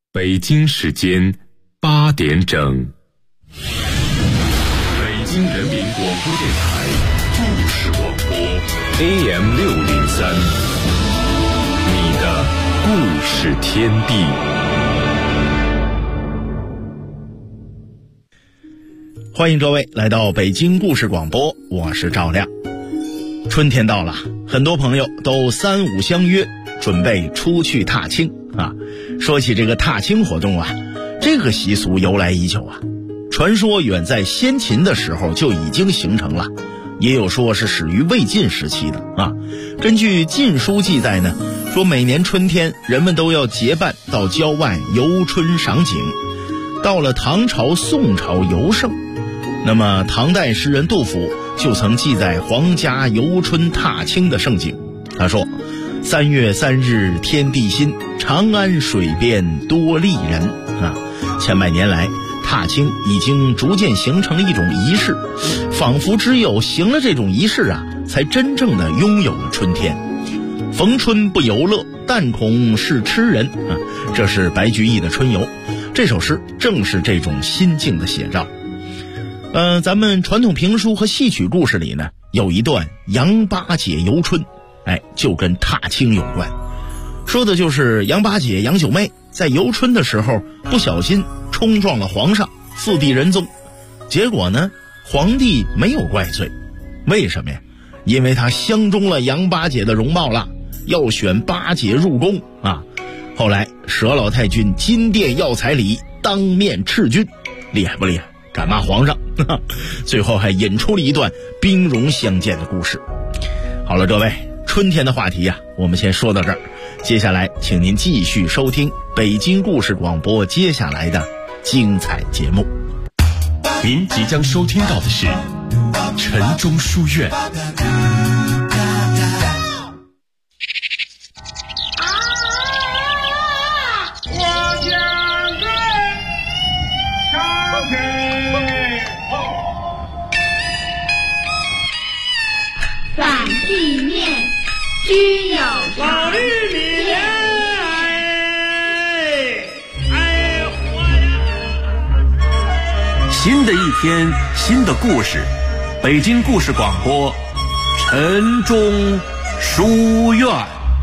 北京时间8点整，北京人民广播电台故事广播 AM603， 你的故事天地。 欢迎各位来到北京故事广播，我是赵亮。春天到了，很多朋友都三五相约，准备出去踏青啊。说起这个踏青活动啊，这个习俗由来已久啊，传说远在先秦的时候就已经形成了，也有说是始于魏晋时期的啊。根据《晋书》记载呢，说每年春天人们都要结伴到郊外游春赏景。到了唐朝、宋朝尤盛，那么唐代诗人杜甫就曾记载皇家游春踏青的盛景。他说：3月3日天地新，长安水边多丽人啊。千百年来，踏青已经逐渐形成了一种仪式，仿佛只有行了这种仪式啊，才真正的拥有了春天。逢春不游乐，但恐是痴人啊。这是白居易的《春游》，这首诗正是这种心境的写照。咱们传统评书和戏曲故事里呢，有一段杨八姐游春，就跟踏青有关。说的就是杨八姐杨九妹在游春的时候不小心冲撞了皇上，四地人宗。结果呢，皇帝没有怪罪。为什么呀？因为他相中了杨八姐的容貌了，要选八姐入宫啊。后来佘老太君金殿要彩礼，当面斥君，厉害不厉害？敢骂皇上，最后还引出了一段兵戎相见的故事。好了，各位，春天的话题我们先说到这儿。接下来请您继续收听北京故事广播接下来的精彩节目。 您即将收听到的是晨钟书院。 反地面居有常， 新的一天，新的故事，北京故事广播晨钟书院。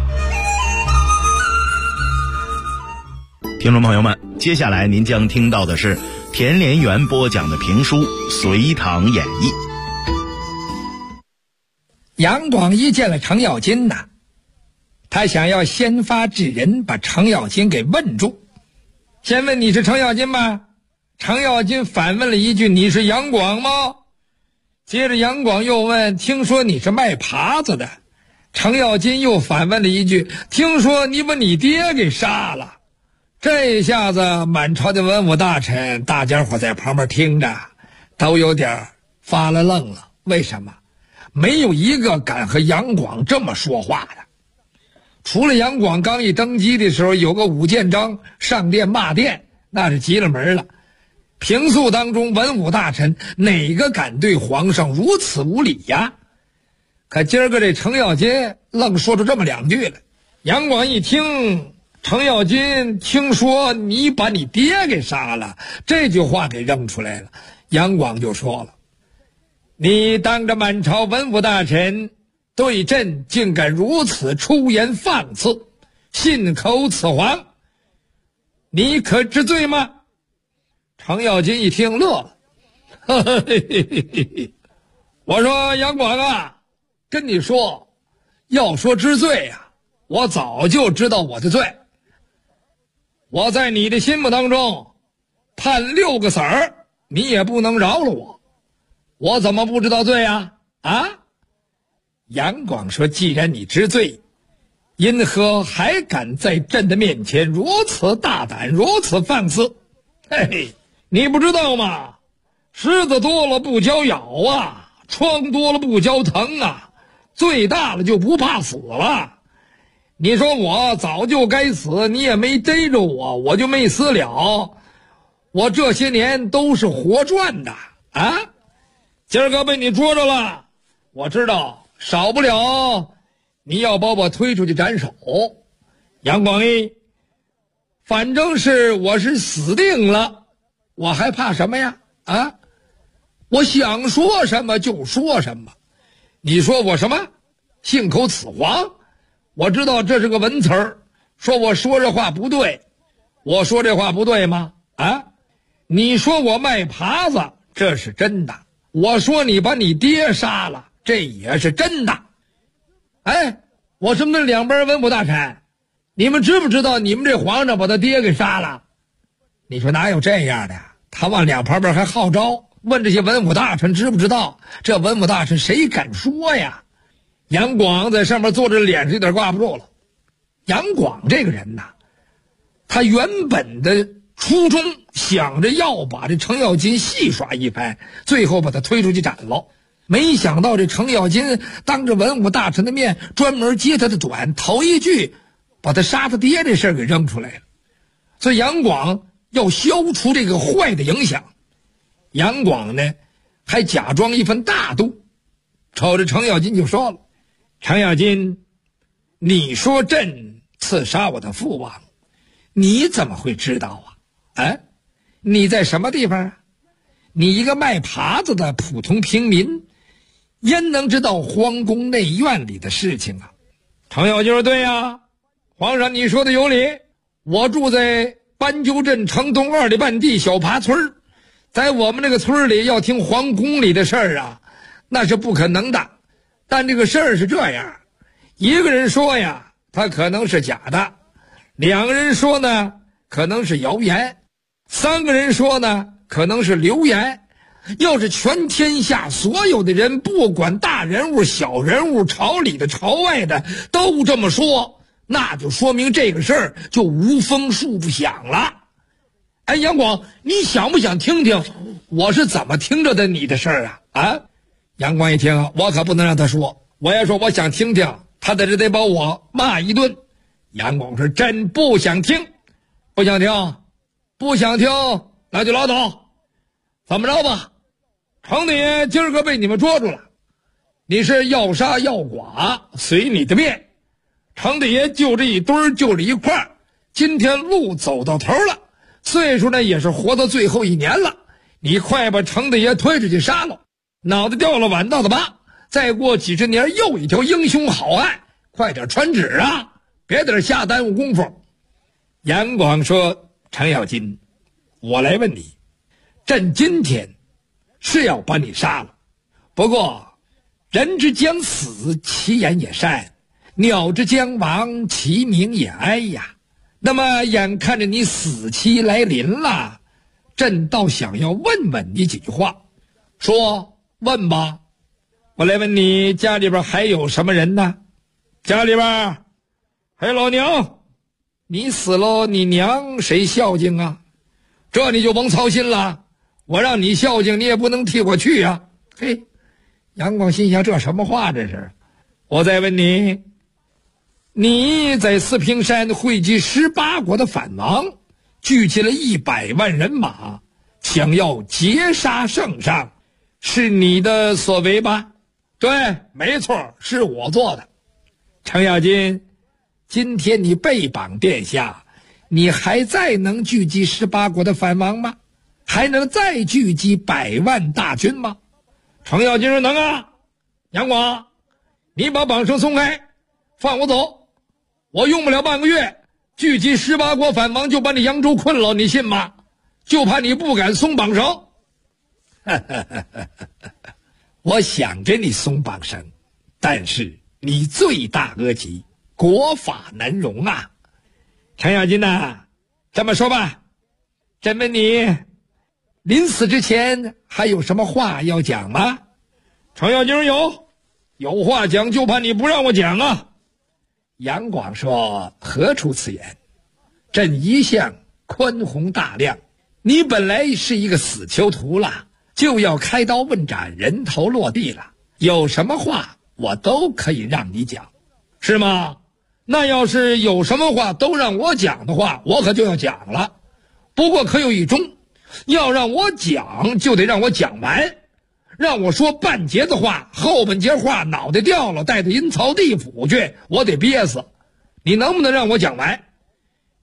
听众朋友们，接下来您将听到的是田连元播讲的评书《隋唐演义》。 杨广一见了程咬金呐，他想要先发制人，把程咬金给问住。先问你是程咬金吗？程咬金反问了一句：你是杨广吗？接着杨广又问：听说你是卖耙子的。程咬金又反问了一句：听说你把你爹给杀了。这下子满朝的文武大臣大家伙在旁边听着都有点发了愣了。为什么？没有一个敢和杨广这么说话的。除了杨广刚一登基的时候有个武建章上殿骂殿，那是急了门了。平素当中文武大臣哪个敢对皇上如此无礼呀？可今儿个这程咬金愣说出这么两句来。杨广一听程咬金听说你把你爹给杀了，这句话给扔出来了。杨广就说了：你当着满朝文武大臣对朕竟敢如此出言放肆，信口雌黄，你可知罪吗？程咬金一听乐了，我说杨广啊，跟你说，要说知罪我早就知道我的罪。我在你的心目当中判6个子儿，你也不能饶了我。我怎么不知道罪啊？杨广说：既然你知罪，因何还敢在朕的面前如此大胆，如此放肆？嘿嘿，你不知道吗？虱子多了不教咬疮多了不教疼罪大了就不怕死了。你说我早就该死，你也没逮着我，我就没死了。我这些年都是活赚的今儿个被你捉着了，我知道少不了你要把我推出去斩首。杨广义， 反正是我是死定了，我还怕什么呀？啊，我想说什么就说什么。你说我什么？信口雌黄？我知道这是个文词儿，说我说这话不对，我说这话不对吗？啊，你说我卖耙子，这是真的。我说你把你爹杀了，这也是真的。哎，我是那两边文武大臣，你们知不知道你们这皇上把他爹给杀了？你说哪有这样的？他往两旁边还号召，问这些文武大臣知不知道？这文武大臣谁敢说呀？杨广在上面坐着，脸上有点挂不住了。杨广这个人呐，他原本的初衷想着要把这程咬金戏耍一番，最后把他推出去斩了。没想到这程咬金当着文武大臣的面专门揭他的短，头一句把他杀他爹这事儿给扔出来了。所以杨广要消除这个坏的影响，杨广呢还假装一份大度，瞅着程咬金就说了：程咬金，你说朕刺杀我的父王，你怎么会知道啊？啊，你在什么地方啊？你一个卖耙子的普通平民，焉能知道皇宫内院里的事情啊？程咬金说：对呀，皇上你说的有理，我住在斑鸠镇城东2里半地小耙村，在我们这个村里要听皇宫里的事儿啊，那是不可能的。但这个事儿是这样，一个人说呀，他可能是假的；两个人说呢，可能是谣言；三个人说呢，可能是流言。要是全天下所有的人，不管大人物小人物，朝里的朝外的都这么说，那就说明这个事儿就无风树不响了。哎，杨广，你想不想听听我是怎么听着的你的事儿啊？啊，杨广一听，我可不能让他说，我要说我想听听，他在这得把我骂一顿。杨广说：真不想听，不想听，不想听，那就拉倒。怎么着吧，程大爷今儿个被你们捉住了，你是要杀要剐，随你的便。程大爷就这一堆儿，就这一块儿，今天路走到头了，岁数呢也是活到最后一年了，你快把程大爷推出去杀了，脑袋掉了碗到的疤，再过几十年又一条英雄好汉，快点传旨啊，别在这瞎耽误功夫。杨广说：程咬金，我来问你，朕今天是要把你杀了，不过人之将死，其言也善，鸟之将亡，其鸣也哀呀。那么眼看着你死期来临了，朕倒想要问问你几句话。说，问吧。我来问你，家里边还有什么人呢？家里边还有老娘，你死了，你娘谁孝敬啊？这你就甭操心了，我让你孝敬，你也不能替我去啊。嘿，杨广心想，这什么话这是？我再问你，你在四平山汇集18国的反王，聚集了100万人马，想要截杀圣上，是你的所为吧？对，没错，是我做的。程咬金，今天你被绑殿下，你还再能聚集18国的反王吗？还能再聚集100万大军吗？程咬金说：能啊。杨广，你把绑绳松开，放我走，我用不了半个月，聚集18国反王就把你扬州困了，你信吗？就怕你不敢松绑绳。我想给你松绑绳，但是你罪大恶极，国法难容啊。程咬金呐，这么说吧，朕问你，临死之前还有什么话要讲吗？程咬金有话讲，就怕你不让我讲啊。杨广说：何出此言？朕一向宽宏大量，你本来是一个死囚徒了，就要开刀问斩，人头落地了，有什么话我都可以让你讲，是吗？那要是有什么话都让我讲的话，我可就要讲了。不过可有一宗，要让我讲就得让我讲完，让我说半截子话，后半截话脑袋掉了，带到阴曹地府去，我得憋死。你能不能让我讲完？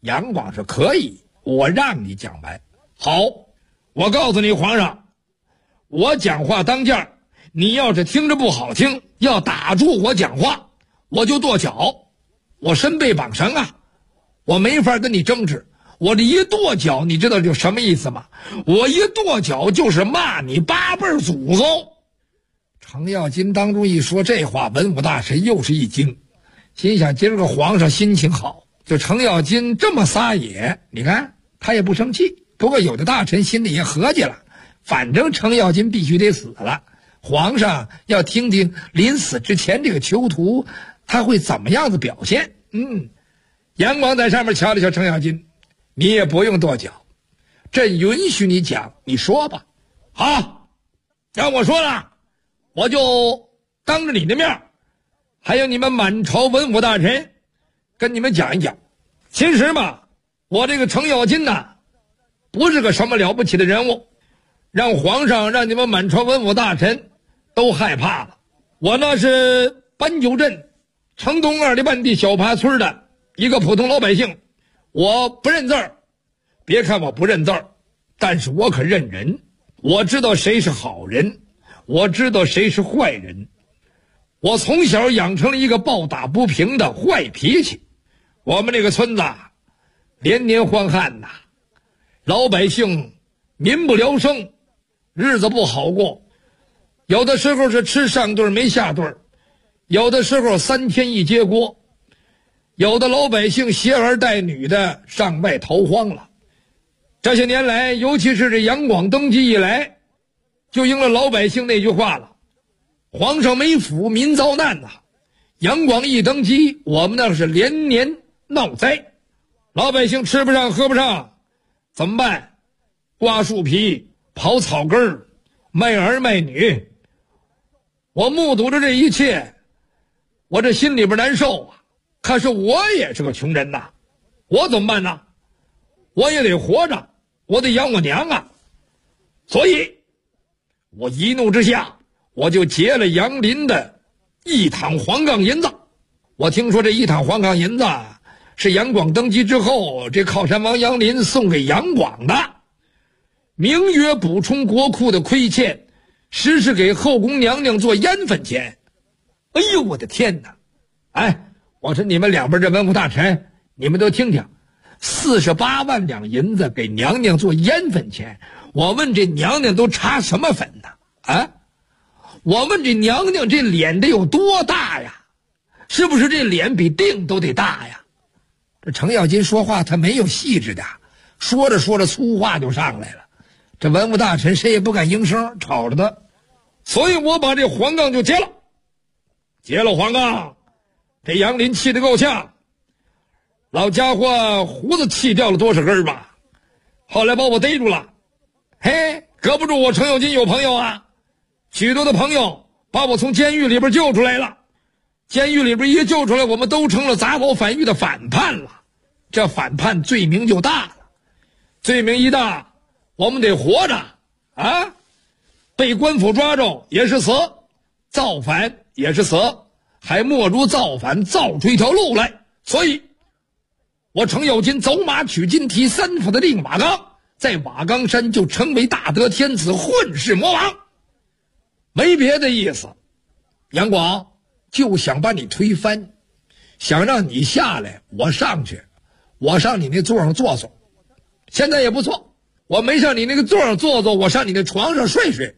杨广说可以，我让你讲完。好，我告诉你皇上，我讲话当间，你要是听着不好听，要打住我讲话，我就跺脚。我身背绑绳啊，我没法跟你争执。我这一跺脚，你知道就什么意思吗？我一跺脚就是骂你8辈祖宗。程咬金当中一说这话，文武大臣又是一惊，心想今儿个皇上心情好，就程咬金这么撒野，你看他也不生气。不过有的大臣心里也合计了，反正程咬金必须得死了，皇上要听听临死之前这个囚徒他会怎么样子表现。杨广在上面瞧了瞧程咬金，你也不用跺脚，朕允许你讲，你说吧。好，让我说了，我就当着你的面，还有你们满朝文武大臣，跟你们讲一讲。其实嘛，我这个程咬金呐，不是个什么了不起的人物，让皇上让你们满朝文武大臣都害怕了。我那是搬九镇城东2里半地小爬村的一个普通老百姓，我不认字儿。别看我不认字儿，但是我可认人，我知道谁是好人，我知道谁是坏人。我从小养成了一个暴打不平的坏脾气。我们这个村子连年荒旱呐，老百姓民不聊生，日子不好过。有的时候是吃上顿没下顿，有的时候3天一揭锅，有的老百姓携儿带女的上外逃荒了。这些年来，尤其是这杨广登基以来，就应了老百姓那句话了，皇上没福，民遭难呐。杨广一登基，我们那是连年闹灾，老百姓吃不上喝不上，怎么办？刮树皮，刨草根，卖儿卖女。我目睹着这一切，我这心里边难受啊。可是我也是个穷人呐，我怎么办呢？我也得活着，我得养我娘啊。所以我一怒之下，我就劫了杨林的1躺黄杠银子。我听说这1躺黄杠银子是杨广登基之后，这靠山王杨林送给杨广的，名曰补充国库的亏欠，实是给后宫娘娘做烟粉钱。哎呦我的天哪！哎，我说你们两边这文武大臣，你们都听听，48万两银子给娘娘做烟粉钱，我问这娘娘都擦什么粉呢？啊，我问这娘娘这脸得有多大呀？是不是这脸比腚都得大呀？这程咬金说话他没有细致的，说着说着粗话就上来了。这文武大臣谁也不敢应声，吵着他。所以我把这黄杠就劫了。劫了黄杠，这杨林气得够呛，老家伙胡子气掉了多少根吧。后来把我逮住了，嘿，隔不住我程咬金有朋友啊，许多的朋友把我从监狱里边救出来了。监狱里边一救出来，我们都成了杂保反狱的反叛了。这反叛罪名就大了，罪名一大，我们得活着啊！被官府抓着也是死，造反也是死，还莫如造反造出一条路来。所以我程咬金走马取金蹄3府的令瓦岗，在瓦岗山就成为大德天子，混世魔王。没别的意思，杨广就想把你推翻，想让你下来，我上去，我上你那座上坐坐。现在也不错，我没上你那个座上坐坐，我上你那床上睡睡。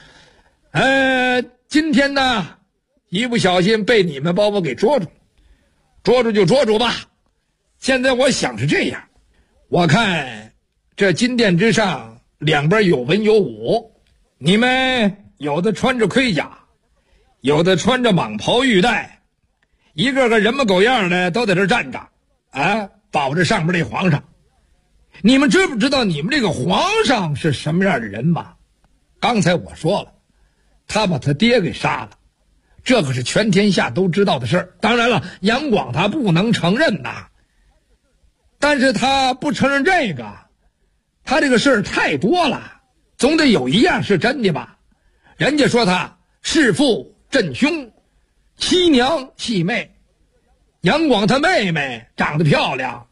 今天呢，一不小心被你们把我给捉住，捉住就捉住吧。现在我想是这样，我看这金殿之上两边有文有武，你们有的穿着盔甲，有的穿着蟒袍玉带，一个个人模狗样的都在这站着啊，保着上面这皇上。你们知不知道你们这个皇上是什么样的人吗？刚才我说了，他把他爹给杀了，这可是全天下都知道的事儿。当然了，杨广他不能承认呐，但是他不承认这个，他这个事儿太多了，总得有一样是真的吧。人家说他弑父震兄，欺娘弃妹，杨广他妹妹长得漂亮，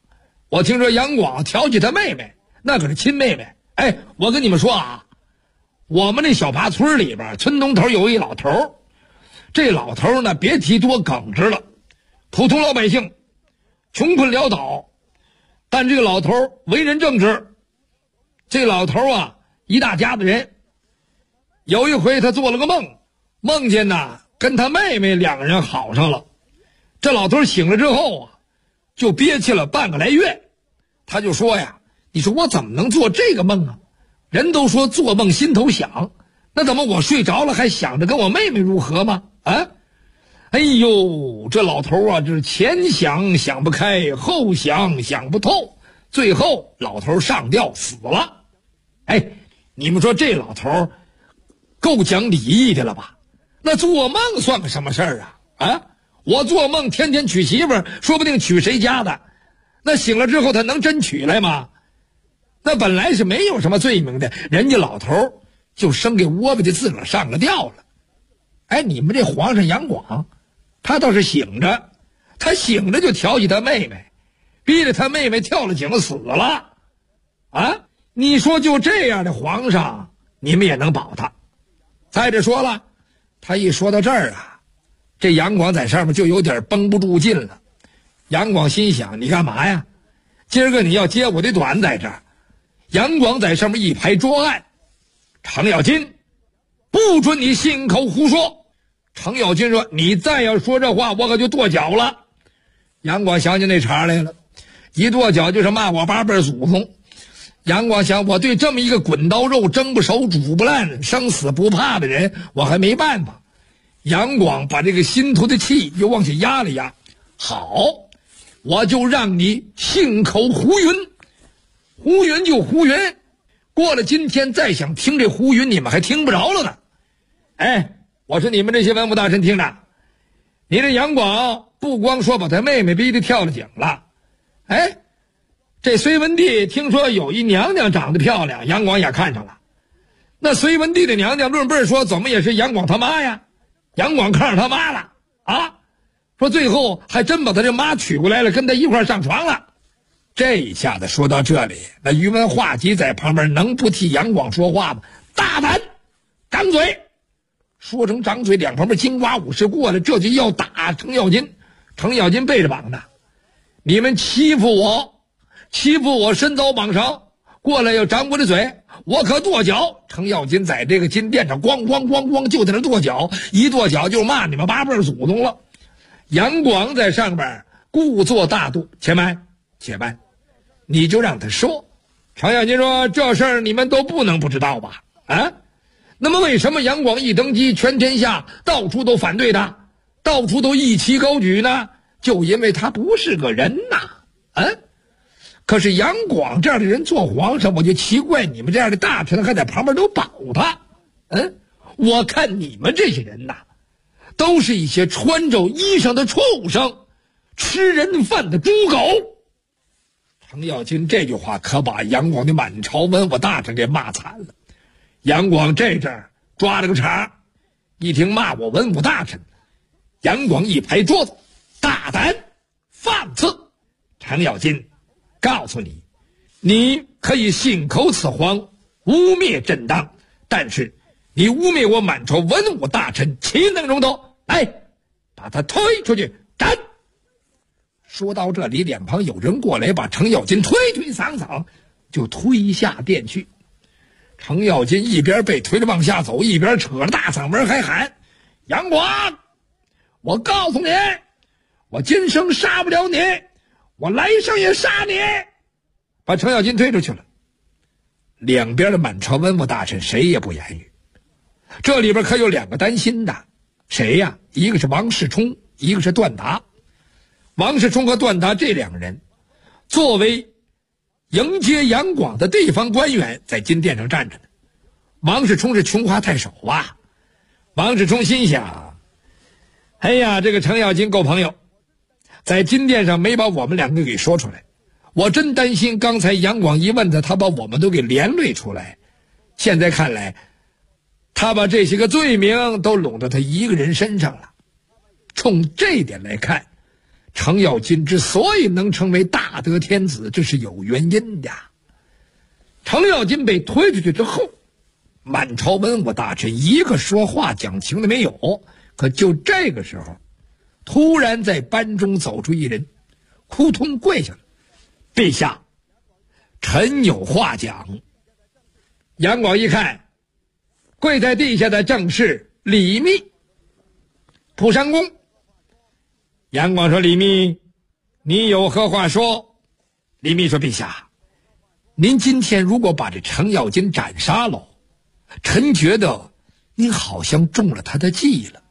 我听说杨广调戏他妹妹，那可是亲妹妹。哎，我跟你们说啊，我们那小爬村里边，村东头有一老头，这老头呢，别提多耿直了，普通老百姓穷困潦倒，但这个老头为人正直。这老头啊，一大家子人，有一回他做了个梦，梦见呢跟他妹妹两个人好上了。这老头醒了之后啊，就憋气了半个来月。他就说呀，你说我怎么能做这个梦啊？人都说做梦心头想，那怎么我睡着了还想着跟我妹妹如何吗？啊，哎呦，这老头啊，这前想想不开，后想想不透，最后老头上吊死了。哎，你们说这老头够讲礼义的了吧？那做梦算个什么事儿啊？啊，我做梦天天娶媳妇儿，说不定娶谁家的，那醒了之后他能真娶来吗？那本来是没有什么罪名的，人家老头就生给窝巴的自个儿上了吊了。哎，你们这皇上杨广，他倒是醒着，他醒着就调戏他妹妹，逼着他妹妹跳了井死了。啊，你说就这样的皇上，你们也能保他？再者说了，他一说到这儿啊，这杨广在上面就有点绷不住劲了。杨广心想，你干嘛呀？今儿个你要揭我的短在这儿。杨广在上面一拍桌案，程咬金，不准你信口胡说。程咬金说，你再要说这话，我可就跺脚了。杨广想起那茬来了，一跺脚就是骂我八辈祖宗。杨广想，我对这么一个滚刀肉蒸不熟煮不烂生死不怕的人，我还没办法。杨广把这个心头的气又往下压了压，好，我就让你信口胡云，胡云就胡云，过了今天再想听这胡云，你们还听不着了呢。哎，我说你们这些文武大臣听着，你这杨广不光说把他妹妹逼得跳了井了，哎，这隋文帝听说有一娘娘长得漂亮，杨广也看上了。那隋文帝的娘娘论辈说怎么也是杨广他妈呀，杨广看上他妈了啊，说最后还真把他这妈娶过来了，跟他一块上床了。这一下子说到这里，那宇文化及在旁边能不替杨广说话吗？大胆，张嘴！说成张嘴，两旁边金瓜武士过来，这就要打程咬金。程咬金背着膀子，你们欺负我身遭绑绳，过来要掌我的嘴，我可跺脚。程咬金在这个金殿上咣咣咣咣就在那跺脚，一跺脚就骂你们八辈祖宗了。杨广在上边故作大度，且慢，你就让他说。程咬金说，这事儿你们都不能不知道吧？啊，那么为什么杨广一登基，全天下到处都反对他，到处都一旗高举呢？就因为他不是个人呐。可是杨广这样的人做皇上，我就奇怪你们这样的大臣还在旁边都保他。我看你们这些人呐，都是一些穿着衣裳的畜生，吃人饭的猪狗。程咬金这句话可把杨广的满朝文武大臣给骂惨了。杨广这阵儿抓了个茬，一听骂我文武大臣，杨广一拍桌子，大胆放肆！程咬金，告诉你，你可以信口雌黄，污蔑朕当，但是你污蔑我满朝文武大臣，岂能容得？来，把他推出去斩！说到这里，两旁有人过来，把程咬金推搡，就推下殿去。程咬金一边被推着往下走，一边扯着大嗓门还喊：杨广，我告诉你，我今生杀不了你，我来生也杀你！把程咬金推出去了。两边的满朝文武大臣谁也不言语。这里边可有两个担心的，谁呀？一个是王世充，一个是段达。王世充和段达这两个人作为迎接杨广的地方官员，在金殿上站着呢。王世充是琼华太守啊。王世充心想，哎呀，这个程咬金够朋友，在金殿上没把我们两个给说出来，我真担心刚才杨广一问他把我们都给连累出来。现在看来，他把这些个罪名都拢到他一个人身上了。冲这点来看， 程咬金之所以能成为大德天子，这是有原因的。程咬金被推出去之后，满朝文武大臣一个说话讲情的没有。可就这个时候，突然在班中走出一人，扑通跪下了：“陛下，臣有话讲。”杨广一看，跪在地下的正是李密。蒲山公。杨广说：“李密，你有何话说？”李密说：“陛下，您今天如果把这程咬金斩杀了，臣觉得您好像中了他的计了。”“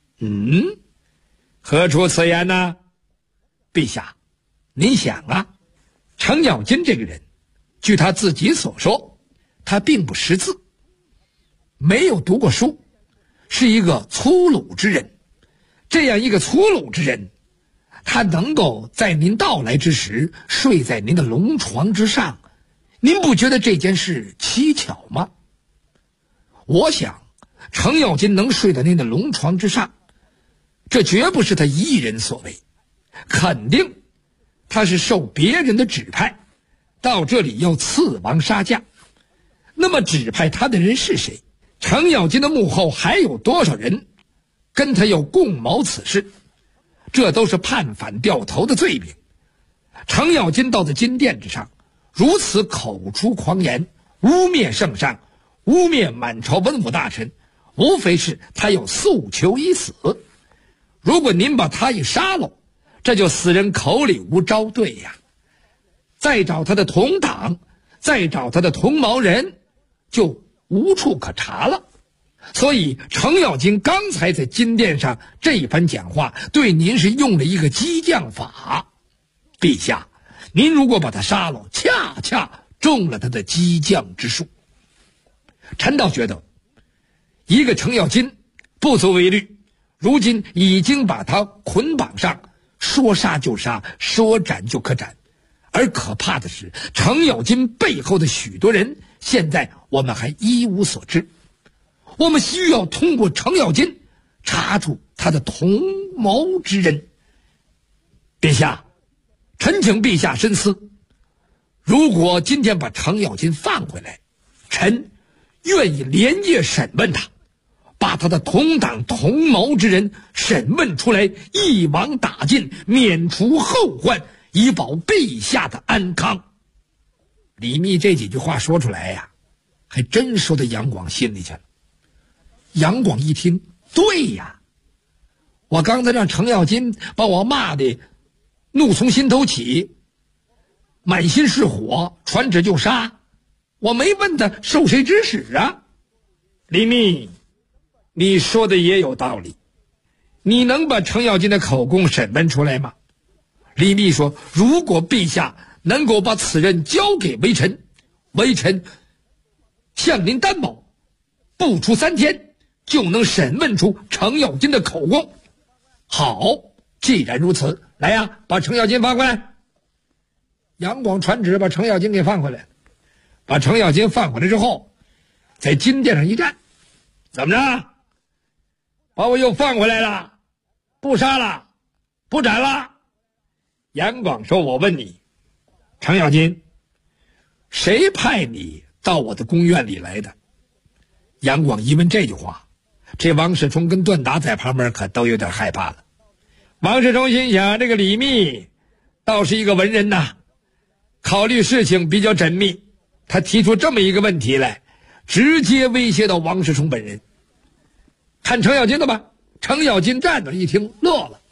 何出此言呢？”“陛下，您想啊，程咬金这个人，据他自己所说，他并不识字，没有读过书，是一个粗鲁之人。这样一个粗鲁之人，他能够在您到来之时睡在您的龙床之上，您不觉得这件事蹊跷吗？我想程咬金能睡在您的龙床之上，这绝不是他一人所为，肯定他是受别人的指派，到这里要刺王杀驾。那么指派他的人是谁？程咬金的幕后还有多少人跟他有共谋此事？这都是叛反掉头的罪名。程咬金到了金殿之上，如此口出狂言，污蔑圣上，污蔑满朝文武大臣，无非是他要诉求已死。如果您把他一杀了，这就死人口里无招对呀。再找他的同党，再找他的同谋人，就无处可查了。所以程咬金刚才在金殿上这一番讲话，对您是用了一个激将法。陛下，您如果把他杀了，恰恰中了他的激将之术。臣倒觉得一个程咬金不足为虑，如今已经把他捆绑上，说杀就杀，说斩就可斩。而可怕的是，程咬金背后的许多人，现在我们还一无所知。我们需要通过程咬金查出他的同谋之人。陛下，臣请陛下深思，如果今天把程咬金放回来，臣愿意连夜审问他，把他的同党同谋之人审问出来，一网打尽，免除后患，以保陛下的安康。李密这几句话说出来呀，还真说到杨广心里去了。杨广一听，对呀，我刚才让程咬金把我骂的怒从心头起，满心是火，传旨就杀，我没问他受谁指使啊。李密，你说的也有道理，你能把程咬金的口供审问出来吗？李密说，如果陛下能够把此人交给微臣，微臣向您担保，不出3天就能审问出程咬金的口供。好，既然如此，来呀，把程咬金放回来。杨广传旨把程咬金给放回来。把程咬金放回来之后，在金殿上一站，怎么着？把我又放回来了，不杀了，不斩了。杨广说，我问你，程咬金，谁派你到我的宫院里来的？杨广一问这句话，这王世充跟段达在旁边可都有点害怕了。王世充心想，这个李密倒是一个文人呐，考虑事情比较缜密，他提出这么一个问题来，直接威胁到王世充本人。看程咬金的吧。程咬金站着一听乐了，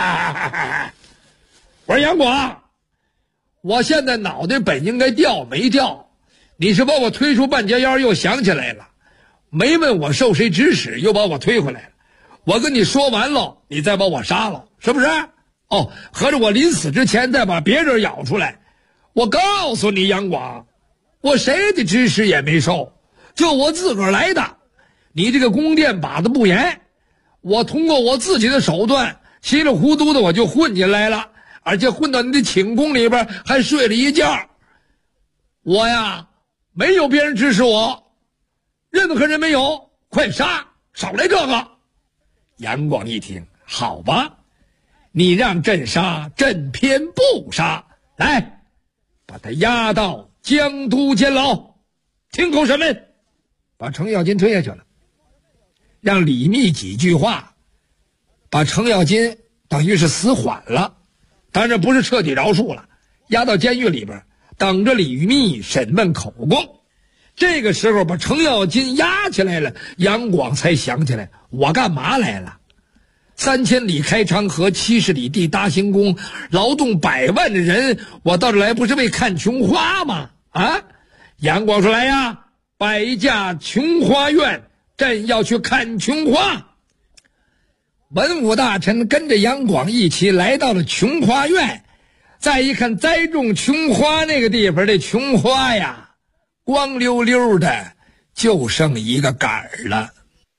我说杨广，我现在脑袋本应该掉没掉，你是把我推出半截腰又想起来了，没问我受谁指使又把我推回来了，我跟你说完了，你再把我杀了，是不是？哦，合着我临死之前再把别人咬出来。我告诉你杨广，我谁的指使也没受，就我自个儿来的。你这个宫殿把子不严，我通过我自己的手段，稀里糊涂的我就混进来了，而且混到你的寝宫里边还睡了一觉。我呀，没有别人指使我，任何人没有，快杀，少来这个。杨广一听，好吧， 你让朕杀，朕偏不杀。来，把他押到江都监牢，听候审问。把程咬金推下去了，让李密几句话把程咬金等于是死缓了，当然不是彻底饶恕了，押到监狱里边等着李密审问口供。这个时候把程咬金押起来了，杨广才想起来我干嘛来了。3000里开长河，70里地搭行宫，劳动100万的人，我到这来不是为看琼花吗？啊！杨广说来呀，摆驾琼花院，朕要去看琼花。文武大臣跟着杨广一起来到了琼花院，再一看栽种琼花那个地方的琼花呀，光溜溜的，就剩一个杆儿了。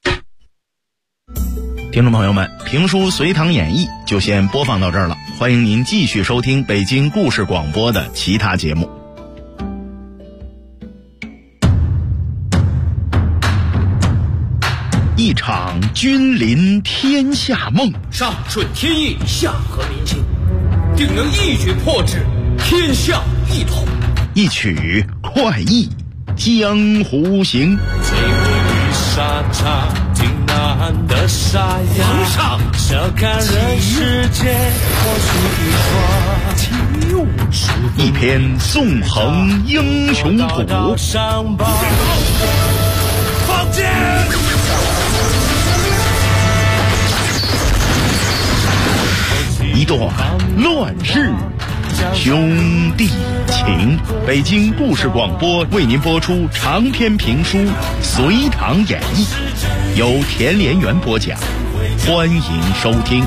听众朋友们，评书《隋唐演义》就先播放到这儿了，欢迎您继续收听北京故事广播的其他节目。一场君临天下梦， 上顺天意，下合民心，定能一举破之，天下一统。 一曲快意江湖行。 最美的沙场，挺难的沙哑。 皇上， 笑看人世间，或许一篇纵横英雄谱， 放箭。 一段乱世兄弟情。北京故事广播为您播出长篇评书《隋唐演义》，由田连元播讲，欢迎收听。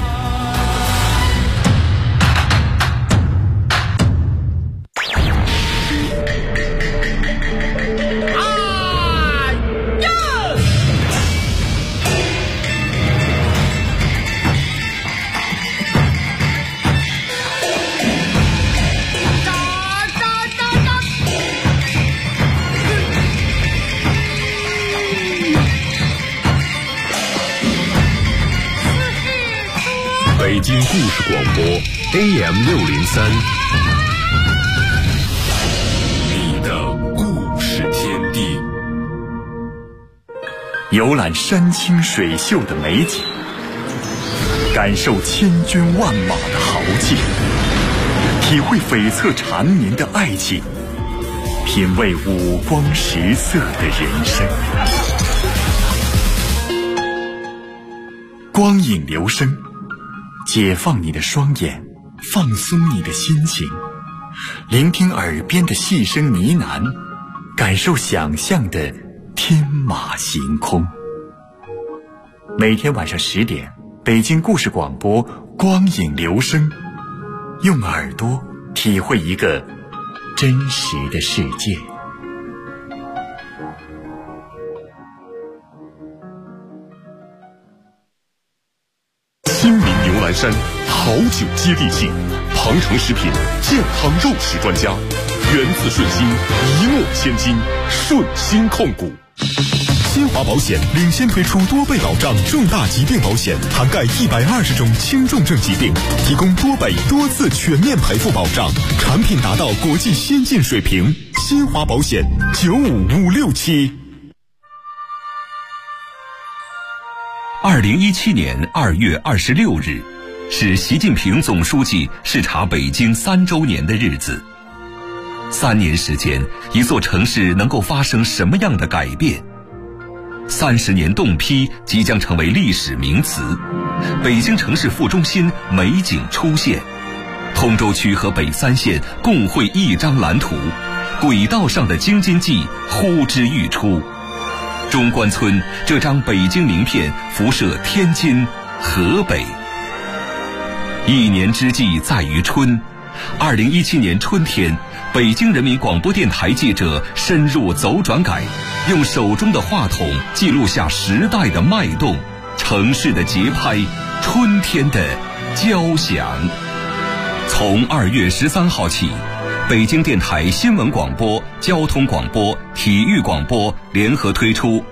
北京故事广播 AM603，你的故事天地。 游览山清水秀的美景，感受千军万马的豪气，体会悱恻缠绵的爱情，品味五光十色的人生。光影流声，解放你的双眼，放松你的心情，聆听耳边的细声呢喃，感受想象的天马行空。每天晚上10点，北京故事广播光影流声，用耳朵体会一个真实的世界。 新民牛栏山好酒接地气，庞城食品健康肉食专家，源自顺心，一诺千金，顺心控股。新华保险领先推出多倍保障重大疾病保险，涵盖120种轻重症疾病，提供多倍多次全面赔付保障，产品达到国际先进水平。新华保险95567。 2017年2月26日，是习近平总书记视察北京3周年的日子。3年时间，一座城市能够发生什么样的改变？30年冻批即将成为历史名词，北京城市副中心美景出现，通州区和北3县共绘一张蓝图，轨道上的京津冀呼之欲出。中关村这张北京名片辐射天津、河北。一年之计在于春，2017年春天，北京人民广播电台记者深入走转改，用手中的话筒记录下时代的脉动，城市的节拍，春天的交响。从2月13号起，北京电台新闻广播、交通广播、体育广播联合推出